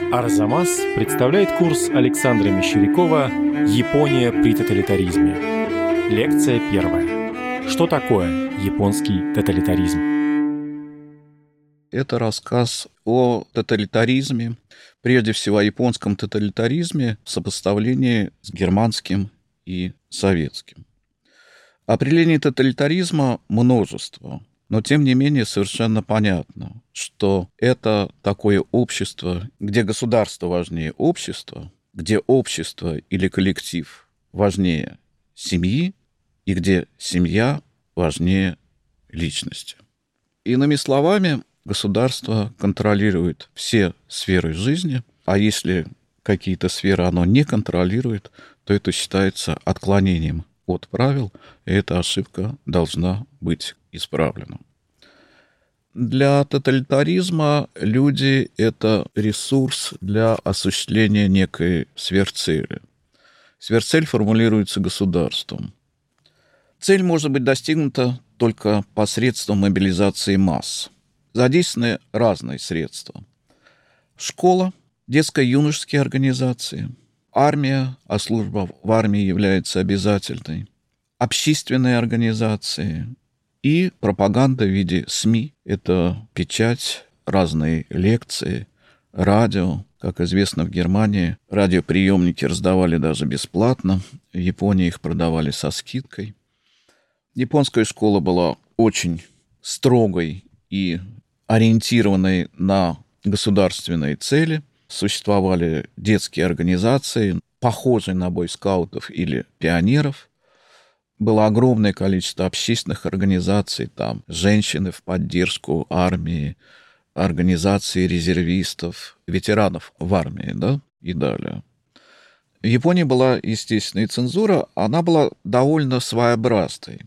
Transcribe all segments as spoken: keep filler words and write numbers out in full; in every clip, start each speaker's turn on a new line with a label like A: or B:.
A: Арзамас представляет курс Александра Мещерякова «Япония при тоталитаризме». Лекция первая. Что такое японский тоталитаризм?
B: Это рассказ о тоталитаризме, прежде всего о японском тоталитаризме в сопоставлении с германским и советским. Определений тоталитаризма множество, но тем не менее совершенно понятно, что это такое общество, где государство важнее общества, где общество или коллектив важнее семьи, и где семья важнее личности. Иными словами, государство контролирует все сферы жизни, а если какие-то сферы оно не контролирует, то это считается отклонением от правил, и эта ошибка должна быть исправлена. Для тоталитаризма люди — это ресурс для осуществления некой сверхцели. Сверхцель формулируется государством. Цель может быть достигнута только посредством мобилизации масс. Задействованы разные средства. Школа, детско-юношеские организации, армия, а служба в армии является обязательной, общественные организации и пропаганда в виде СМИ. Это печать, разные лекции, радио. Как известно, в Германии радиоприемники раздавали даже бесплатно, в Японии их продавали со скидкой. Японская школа была очень строгой и ориентированной на государственные цели. Существовали детские организации, похожие на бойскаутов или пионеров. Было огромное количество общественных организаций, там женщины в поддержку армии, организации резервистов, ветеранов в армии, да, и далее. В Японии была, естественно, и цензура, она была довольно своеобразной.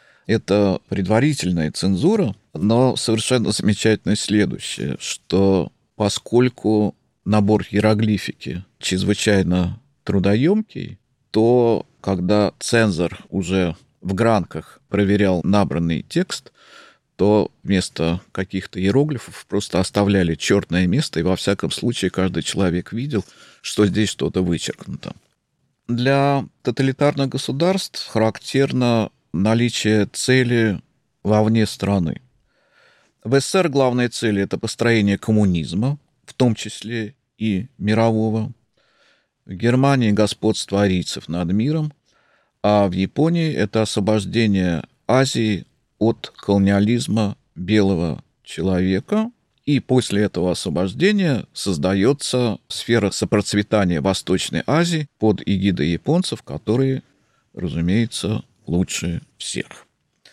B: Это предварительная цензура, но совершенно замечательно следующее, что поскольку набор иероглифики чрезвычайно трудоемкий, то когда цензор уже в гранках проверял набранный текст, то вместо каких-то иероглифов просто оставляли черное место, и во всяком случае каждый человек видел, что здесь что-то вычеркнуто. Для тоталитарных государств характерно наличие цели вовне страны. В СССР главная цель — это построение коммунизма, в том числе и мирового. В Германии господство арийцев над миром, а в Японии это освобождение Азии от колониализма белого человека. И после этого освобождения создается сфера сопроцветания Восточной Азии под эгидой японцев, которые, разумеется, лучше всех.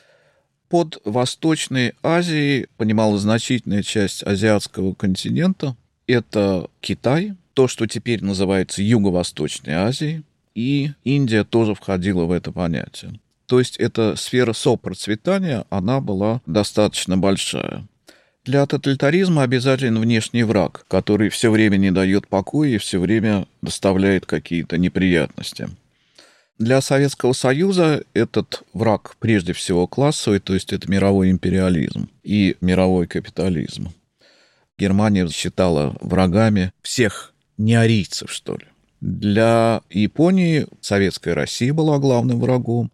B: Под Восточной Азией понималась значительная часть азиатского континента. Это Китай, то, что теперь называется Юго-Восточной Азией, и Индия тоже входила в это понятие. То есть эта сфера сопроцветания, она была достаточно большая. Для тоталитаризма обязателен внешний враг, который все время не дает покоя и все время доставляет какие-то неприятности. Для Советского Союза этот враг прежде всего классовый, то есть это мировой империализм и мировой капитализм. Германия считала врагами всех неарийцев, что ли. Для Японии Советская Россия была главным врагом,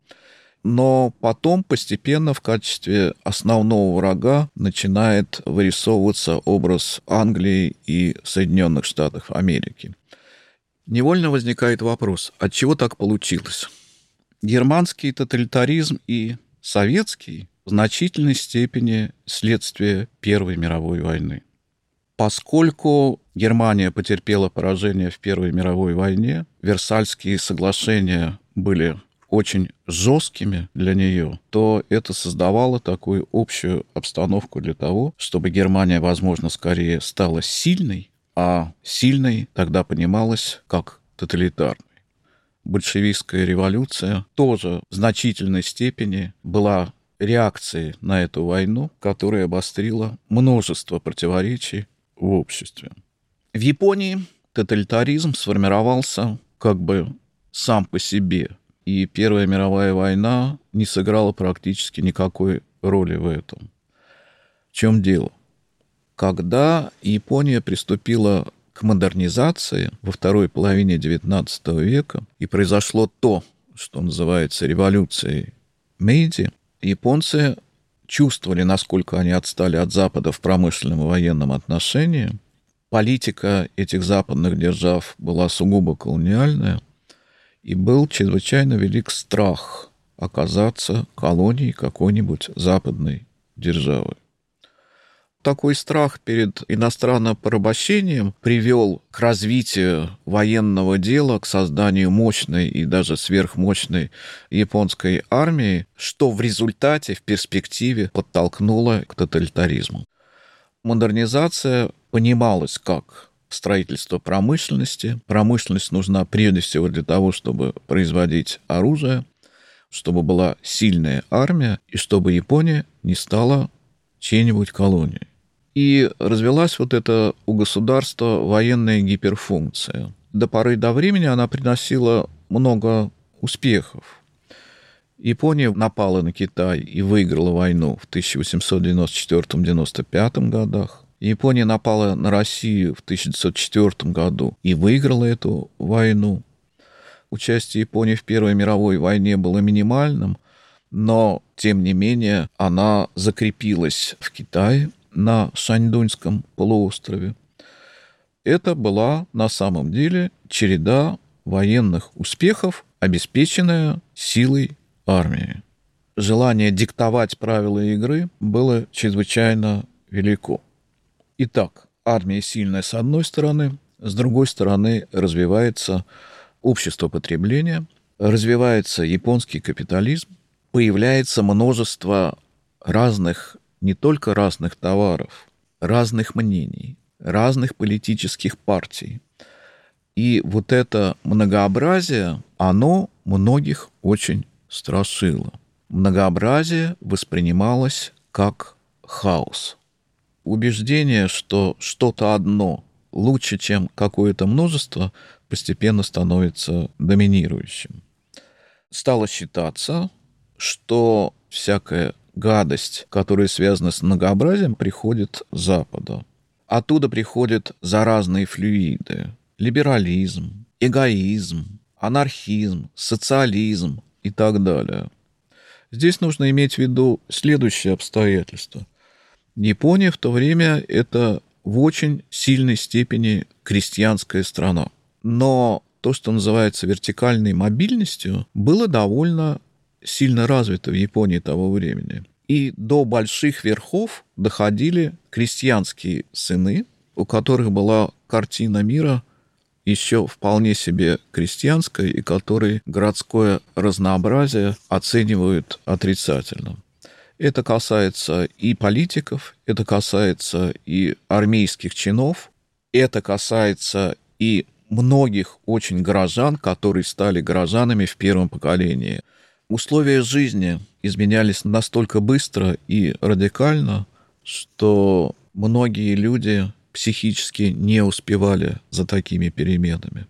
B: но потом постепенно в качестве основного врага начинает вырисовываться образ Англии и Соединенных Штатов Америки. Невольно возникает вопрос, от чего так получилось? Германский тоталитаризм и советский в значительной степени следствие Первой мировой войны. Поскольку Германия потерпела поражение в Первой мировой войне, Версальские соглашения были очень жесткими для нее, то это создавало такую общую обстановку для того, чтобы Германия, возможно, скорее стала сильной, а сильной тогда понималась как тоталитарной. Большевистская революция тоже в значительной степени была реакцией на эту войну, которая обострила множество противоречий в обществе. В Японии тоталитаризм сформировался как бы сам по себе, и Первая мировая война не сыграла практически никакой роли в этом. В чем дело? Когда Япония приступила к к модернизации во второй половине девятнадцатого века, и произошло то, что называется революцией Мэйдзи, японцы чувствовали, насколько они отстали от Запада в промышленном и военном отношении. Политика этих западных держав была сугубо колониальная, и был чрезвычайно велик страх оказаться колонией какой-нибудь западной державы. Такой страх перед иностранным порабощением привел к развитию военного дела, к созданию мощной и даже сверхмощной японской армии, что в результате, в перспективе подтолкнуло к тоталитаризму. Модернизация понималась как строительство промышленности. Промышленность нужна прежде всего для того, чтобы производить оружие, чтобы была сильная армия и чтобы Япония не стала чьей-нибудь колонией. И развилась вот эта у государства военная гиперфункция. До поры до времени она приносила много успехов. Япония напала на Китай и выиграла войну в тысяча восемьсот девяносто четвёртом — девяносто пятом годах. Япония напала на Россию в тысяча девятьсот четвёртом году и выиграла эту войну. Участие Японии в Первой мировой войне было минимальным, но, тем не менее, она закрепилась в Китае, на Шаньдуньском полуострове. Это была на самом деле череда военных успехов, обеспеченная силой армии. Желание диктовать правила игры было чрезвычайно велико. Итак, армия сильная с одной стороны, с другой стороны развивается общество потребления, развивается японский капитализм, появляется множество разных, не только разных товаров, разных мнений, разных политических партий. И вот это многообразие, оно многих очень страшило. Многообразие воспринималось как хаос. Убеждение, что что-то одно лучше, чем какое-то множество, постепенно становится доминирующим. Стало считаться, что всякая гадость, которая связана с многообразием, приходит с Запада. Оттуда приходят заразные флюиды: либерализм, эгоизм, анархизм, социализм и так далее. Здесь нужно иметь в виду следующее обстоятельство. Япония в то время — это в очень сильной степени крестьянская страна. Но то, что называется вертикальной мобильностью, было довольно сильно развито в Японии того времени. И до больших верхов доходили крестьянские сыны, у которых была картина мира еще вполне себе крестьянская, и которые городское разнообразие оценивают отрицательно. Это касается и политиков, это касается и армейских чинов, это касается и многих очень горожан, которые стали горожанами в первом поколении. Условия жизни изменялись настолько быстро и радикально, что многие люди психически не успевали за такими переменами.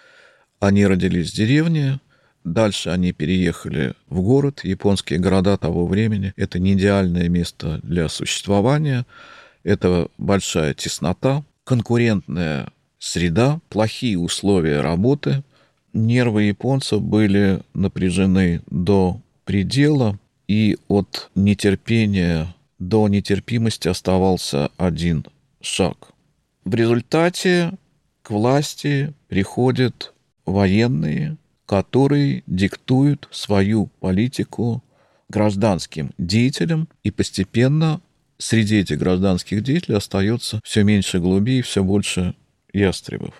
B: Они родились в деревне, дальше они переехали в город. Японские города того времени — это не идеальное место для существования, это большая теснота, конкурентная среда, плохие условия работы. Нервы японцев были напряжены до предела, и от нетерпения до нетерпимости оставался один шаг. В результате к власти приходят военные, которые диктуют свою политику гражданским деятелям, и постепенно среди этих гражданских деятелей остается все меньше голубей и все больше ястребов.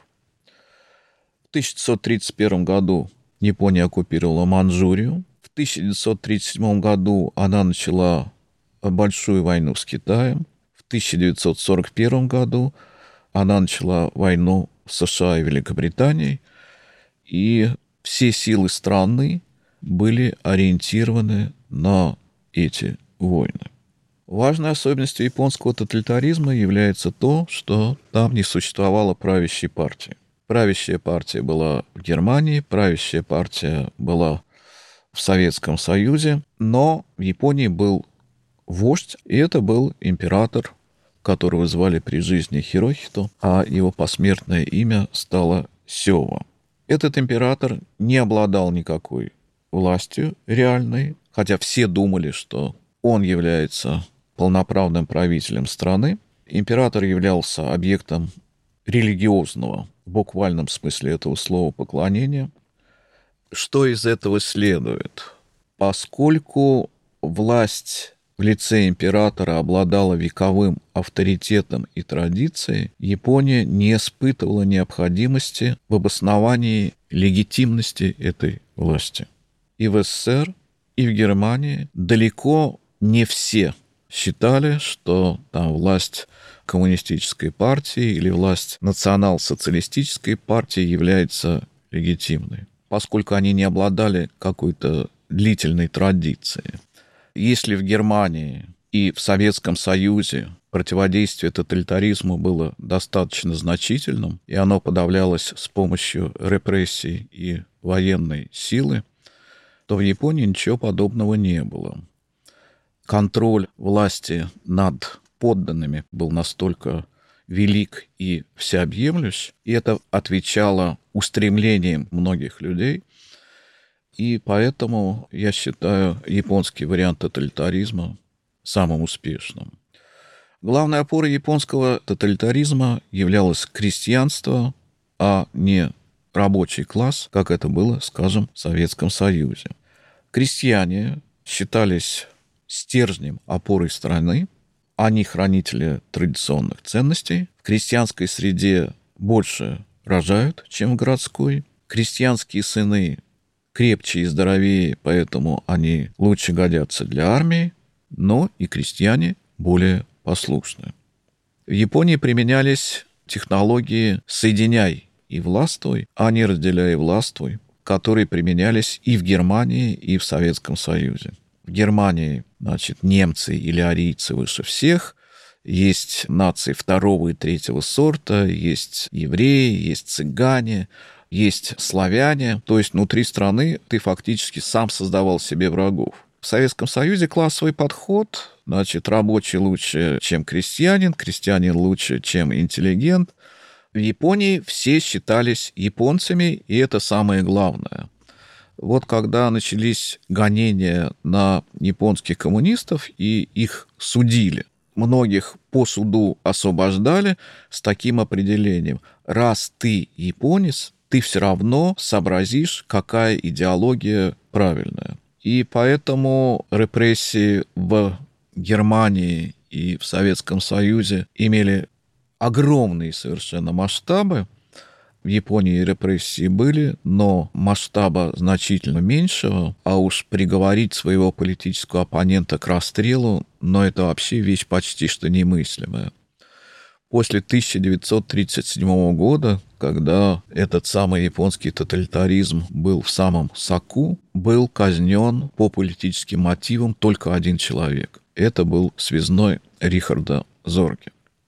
B: В тысяча девятьсот тридцать первом году Япония оккупировала Манчжурию. В тысяча девятьсот тридцать седьмом году она начала большую войну с Китаем. В тысяча девятьсот сорок первом году она начала войну с США и Великобританией. И все силы страны были ориентированы на эти войны. Важной особенностью японского тоталитаризма является то, что там не существовало правящей партии. Правящая партия была в Германии, правящая партия была в Советском Союзе, но в Японии был вождь, и это был император которого звали при жизни Хирохито, а его посмертное имя стало Сёва. Этот император не обладал никакой властью реальной, хотя все думали, что он является полноправным правителем страны. Император являлся объектом религиозного, в буквальном смысле этого слова, поклонения. Что из этого следует? Поскольку власть в лице императора обладала вековым авторитетом и традицией, Япония не испытывала необходимости в обосновании легитимности этой власти. И в СССР, и в Германии далеко не все считали, что там власть коммунистической партии или власть национал-социалистической партии является легитимной, поскольку они не обладали какой-то длительной традицией. Если в Германии и в Советском Союзе противодействие тоталитаризму было достаточно значительным, и оно подавлялось с помощью репрессий и военной силы, то в Японии ничего подобного не было. Контроль власти над подданными был настолько велик и всеобъемлющ, и это отвечало устремлениям многих людей. И поэтому я считаю японский вариант тоталитаризма самым успешным. Главной опорой японского тоталитаризма являлось крестьянство, а не рабочий класс, как это было, скажем, в Советском Союзе. Крестьяне считались стержнем, опорой страны, они хранители традиционных ценностей. В крестьянской среде больше рожают, чем в городской. Крестьянские сыны крепче и здоровее, поэтому они лучше годятся для армии, но и крестьяне более послушны. В Японии применялись технологии «соединяй и властвуй», а не «разделяй и властвуй», которые применялись и в Германии, и в Советском Союзе. В Германии, значит, немцы или арийцы выше всех, есть нации второго и третьего сорта, есть евреи, есть цыгане, есть славяне, то есть внутри страны ты фактически сам создавал себе врагов. В Советском Союзе классовый подход, значит, рабочий лучше, чем крестьянин, крестьянин лучше, чем интеллигент. В Японии все считались японцами, и это самое главное. Вот когда начались гонения на японских коммунистов, и их судили, многих по суду освобождали с таким определением: раз ты японец, ты все равно сообразишь, какая идеология правильная. И поэтому репрессии в Германии и в Советском Союзе имели огромные совершенно масштабы. В Японии репрессии были, но масштаба значительно меньшего, а уж приговорить своего политического оппонента к расстрелу, но это вообще вещь почти что немыслимая. После тысяча девятьсот тридцать седьмого года, когда этот самый японский тоталитаризм был в самом соку, был казнен по политическим мотивам только один человек. Это был связной Рихарда Зорге.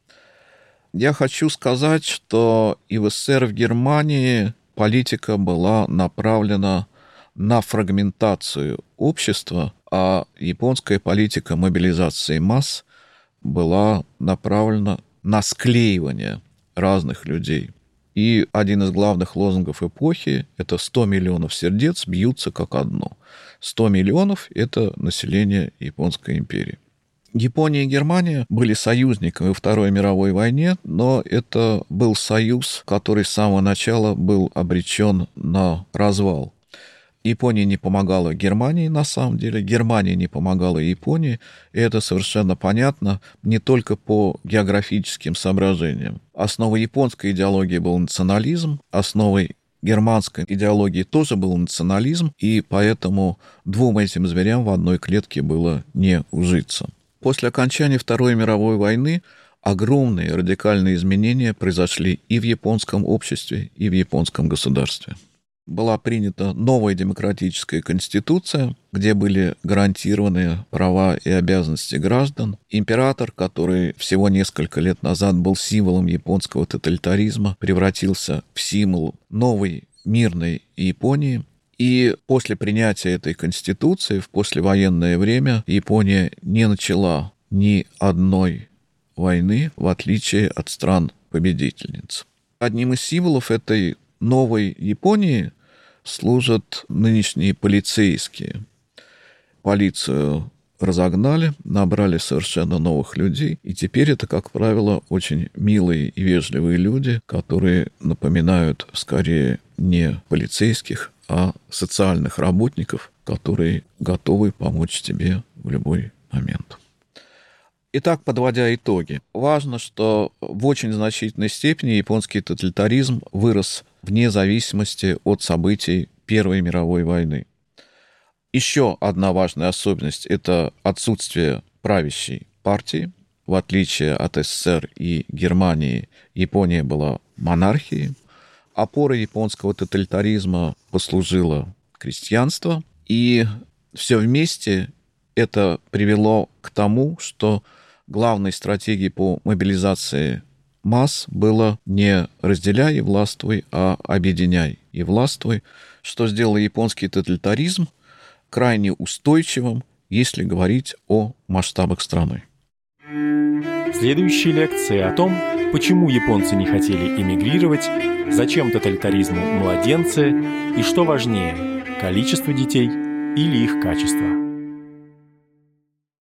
B: Я хочу сказать, что и в СССР, и в Германии политика была направлена на фрагментацию общества, а японская политика мобилизации масс была направлена на склеивание разных людей. И один из главных лозунгов эпохи – это сто миллионов сердец бьются как одно. сто миллионов – это население Японской империи. Япония и Германия были союзниками во Второй мировой войне, но это был союз, который с самого начала был обречен на развал. Япония не помогала Германии, на самом деле, Германия не помогала Японии, и это совершенно понятно не только по географическим соображениям. Основой японской идеологии был национализм, основой германской идеологии тоже был национализм, и поэтому двум этим зверям в одной клетке было не ужиться. После окончания Второй мировой войны огромные радикальные изменения произошли и в японском обществе, и в японском государстве. Была принята новая демократическая конституция, где были гарантированы права и обязанности граждан. Император, который всего несколько лет назад был символом японского тоталитаризма, превратился в символ новой мирной Японии. И после принятия этой конституции в послевоенное время Япония не начала ни одной войны, в отличие от стран-победительниц. Одним из символов этой новой Японии служат нынешние полицейские. Полицию разогнали, набрали совершенно новых людей, и теперь это, как правило, очень милые и вежливые люди, которые напоминают скорее не полицейских, а социальных работников, которые готовы помочь тебе в любой момент. Итак, подводя итоги, важно, что в очень значительной степени японский тоталитаризм вырос вне зависимости от событий Первой мировой войны. Еще одна важная особенность – это отсутствие правящей партии. В отличие от СССР и Германии, Япония была монархией. Опорой японского тоталитаризма послужило крестьянство. И все вместе это привело к тому, что главной стратегией по мобилизации масс было не разделяй и властвуй, а объединяй и властвуй, что сделало японский тоталитаризм крайне устойчивым, если говорить о масштабах страны.
A: В следующей лекции о том, почему японцы не хотели эмигрировать, зачем тоталитаризму младенцы и что важнее – количество детей или их качество.